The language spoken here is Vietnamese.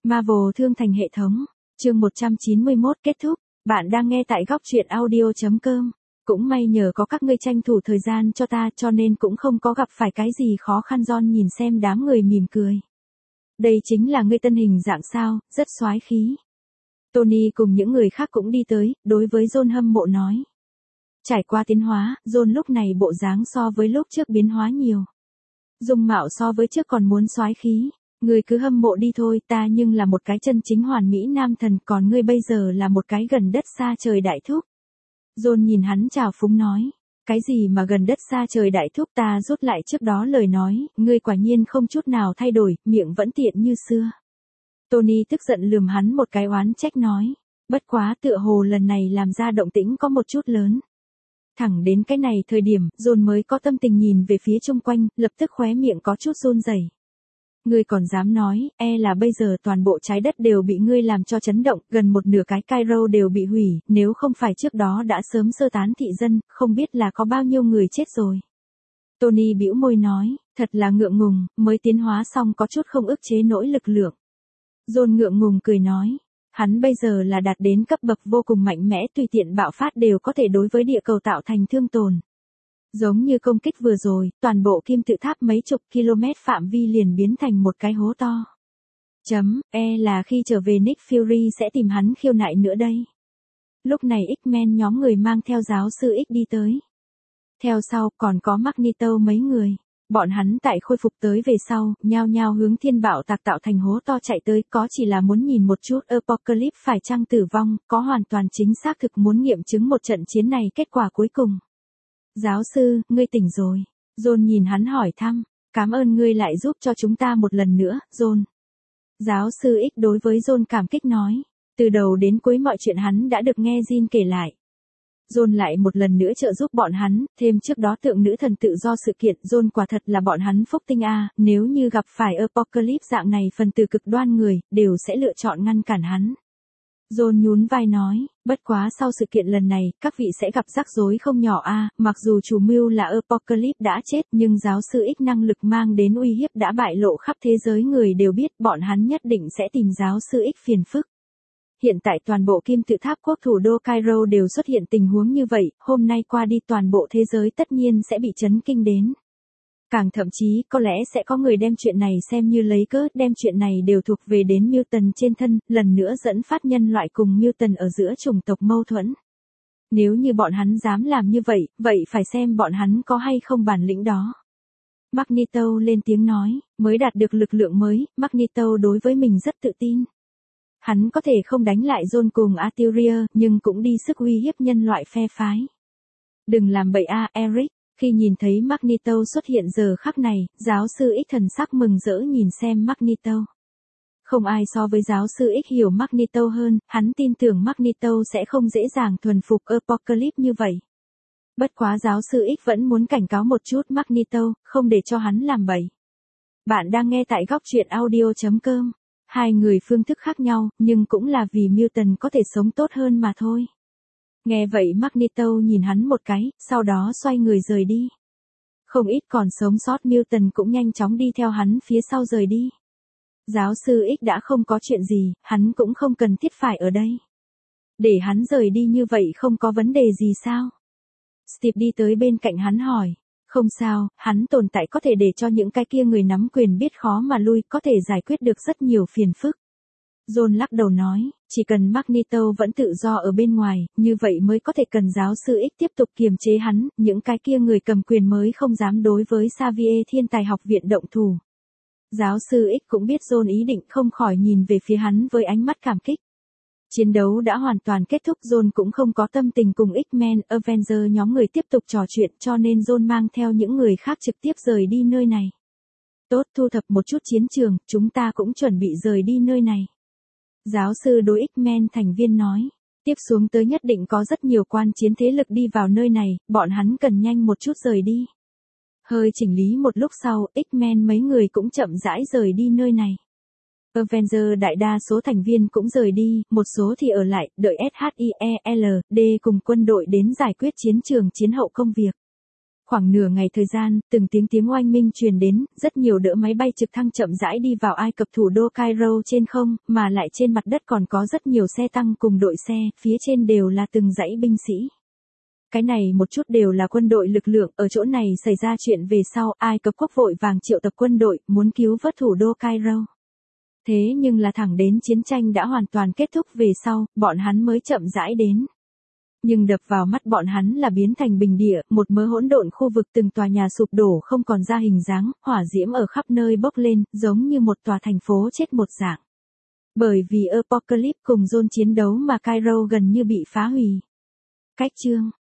Marvel thương thành hệ thống. Chương 191 kết thúc. Bạn đang nghe tại góc truyện audio.com. Cũng may nhờ có các ngươi tranh thủ thời gian cho ta cho nên cũng không có gặp phải cái gì khó khăn. John nhìn xem đám người mỉm cười. Đây chính là ngươi tân hình dạng sao, rất soái khí. Tony cùng những người khác cũng đi tới, đối với John hâm mộ nói. Trải qua tiến hóa, John lúc này bộ dáng so với lúc trước biến hóa nhiều. Dung mạo so với trước còn muốn soái khí. Ngươi cứ hâm mộ đi thôi, ta nhưng là một cái chân chính hoàn mỹ nam thần, còn ngươi bây giờ là một cái gần đất xa trời đại thúc. John nhìn hắn chào phúng nói. Cái gì mà gần đất xa trời đại thúc, ta rút lại trước đó lời nói, ngươi quả nhiên không chút nào thay đổi, miệng vẫn tiện như xưa. Tony tức giận lườm hắn một cái oán trách nói. Bất quá tựa hồ lần này làm ra động tĩnh có một chút lớn. Thẳng đến cái này thời điểm, John mới có tâm tình nhìn về phía chung quanh, lập tức khóe miệng có chút run rẩy. Ngươi còn dám nói, là bây giờ toàn bộ trái đất đều bị ngươi làm cho chấn động, gần một nửa cái Cairo đều bị hủy, nếu không phải trước đó đã sớm sơ tán thị dân, không biết là có bao nhiêu người chết rồi. Tony bĩu môi nói, thật là ngượng ngùng, mới tiến hóa xong có chút không ức chế nổi lực lượng. John ngượng ngùng cười nói, hắn bây giờ là đạt đến cấp bậc vô cùng mạnh mẽ, tùy tiện bạo phát đều có thể đối với địa cầu tạo thành thương tổn. Giống như công kích vừa rồi, toàn bộ kim tự tháp mấy chục km phạm vi liền biến thành một cái hố to. Là khi trở về Nick Fury sẽ tìm hắn khiêu nại nữa đây. Lúc này X-Men nhóm người mang theo giáo sư X đi tới. Theo sau còn có Magneto mấy người. Bọn hắn tại khôi phục tới về sau, nhao nhao hướng thiên bạo tạc tạo thành hố to chạy tới, có chỉ là muốn nhìn một chút Apocalypse phải chăng tử vong, có hoàn toàn chính xác thực muốn nghiệm chứng một trận chiến này kết quả cuối cùng. Giáo sư, ngươi tỉnh rồi. John nhìn hắn hỏi thăm. Cảm ơn ngươi lại giúp cho chúng ta một lần nữa, John. Giáo sư X đối với John cảm kích nói. Từ đầu đến cuối mọi chuyện hắn đã được nghe Jean kể lại. John lại một lần nữa trợ giúp bọn hắn, thêm trước đó tượng nữ thần tự do sự kiện. John quả thật là bọn hắn phúc tinh a, nếu như gặp phải Apocalypse dạng này phần tử cực đoan người, đều sẽ lựa chọn ngăn cản hắn. John nhún vai nói, bất quá sau sự kiện lần này, các vị sẽ gặp rắc rối không nhỏ a, mặc dù chủ mưu là Apocalypse đã chết, nhưng giáo sư X năng lực mang đến uy hiếp đã bại lộ khắp thế giới, người đều biết, bọn hắn nhất định sẽ tìm giáo sư X phiền phức. Hiện tại toàn bộ kim tự tháp quốc thủ đô Cairo đều xuất hiện tình huống như vậy, hôm nay qua đi toàn bộ thế giới tất nhiên sẽ bị chấn kinh đến. Càng thậm chí, có lẽ sẽ có người đem chuyện này xem như lấy cớ, đem chuyện này đều thuộc về đến Mutant trên thân, lần nữa dẫn phát nhân loại cùng Mutant ở giữa chủng tộc mâu thuẫn. Nếu như bọn hắn dám làm như vậy, vậy phải xem bọn hắn có hay không bản lĩnh đó. Magneto lên tiếng nói, mới đạt được lực lượng mới, Magneto đối với mình rất tự tin. Hắn có thể không đánh lại John cùng Arthur, nhưng cũng đi sức uy hiếp nhân loại phe phái. Đừng làm bậy Eric. Khi nhìn thấy Magneto xuất hiện giờ khắc này, giáo sư X thần sắc mừng rỡ nhìn xem Magneto. Không ai so với giáo sư X hiểu Magneto hơn, hắn tin tưởng Magneto sẽ không dễ dàng thuần phục Apocalypse như vậy. Bất quá giáo sư X vẫn muốn cảnh cáo một chút Magneto, không để cho hắn làm bậy. Bạn đang nghe tại góc truyện audio.com. Hai người phương thức khác nhau, nhưng cũng là vì Mutant có thể sống tốt hơn mà thôi. Nghe vậy Magneto nhìn hắn một cái, sau đó xoay người rời đi. Không ít còn sống sót Mutant cũng nhanh chóng đi theo hắn phía sau rời đi. Giáo sư X đã không có chuyện gì, hắn cũng không cần thiết phải ở đây. Để hắn rời đi như vậy không có vấn đề gì sao? Steve đi tới bên cạnh hắn hỏi. Không sao, hắn tồn tại có thể để cho những cái kia người nắm quyền biết khó mà lui, có thể giải quyết được rất nhiều phiền phức. John lắc đầu nói, chỉ cần Magneto vẫn tự do ở bên ngoài, như vậy mới có thể cần giáo sư X tiếp tục kiềm chế hắn, những cái kia người cầm quyền mới không dám đối với Xavier Thiên Tài Học Viện động thủ. Giáo sư X cũng biết John ý định, không khỏi nhìn về phía hắn với ánh mắt cảm kích. Chiến đấu đã hoàn toàn kết thúc, John cũng không có tâm tình cùng X-Men, Avenger nhóm người tiếp tục trò chuyện, cho nên John mang theo những người khác trực tiếp rời đi nơi này. Tốt, thu thập một chút chiến trường, chúng ta cũng chuẩn bị rời đi nơi này. Giáo sư đối X-Men thành viên nói, tiếp xuống tới nhất định có rất nhiều quan chiến thế lực đi vào nơi này, bọn hắn cần nhanh một chút rời đi. Hơi chỉnh lý một lúc sau, X-Men mấy người cũng chậm rãi rời đi nơi này. Avenger đại đa số thành viên cũng rời đi, một số thì ở lại, đợi SHIELD cùng quân đội đến giải quyết chiến trường chiến hậu công việc. Khoảng nửa ngày thời gian, từng tiếng oanh minh truyền đến, rất nhiều đỡ máy bay trực thăng chậm rãi đi vào Ai Cập thủ đô Cairo trên không, mà lại trên mặt đất còn có rất nhiều xe tăng cùng đội xe, phía trên đều là từng dãy binh sĩ. Cái này một chút đều là quân đội lực lượng, ở chỗ này xảy ra chuyện về sau, Ai Cập quốc vội vàng triệu tập quân đội, muốn cứu vớt thủ đô Cairo. Thế nhưng là thẳng đến chiến tranh đã hoàn toàn kết thúc về sau, bọn hắn mới chậm rãi đến. Nhưng đập vào mắt bọn hắn là biến thành bình địa, một mớ hỗn độn khu vực từng tòa nhà sụp đổ không còn ra hình dáng, hỏa diễm ở khắp nơi bốc lên, giống như một tòa thành phố chết một dạng. Bởi vì Apocalypse cùng John chiến đấu mà Cairo gần như bị phá hủy. Cách chương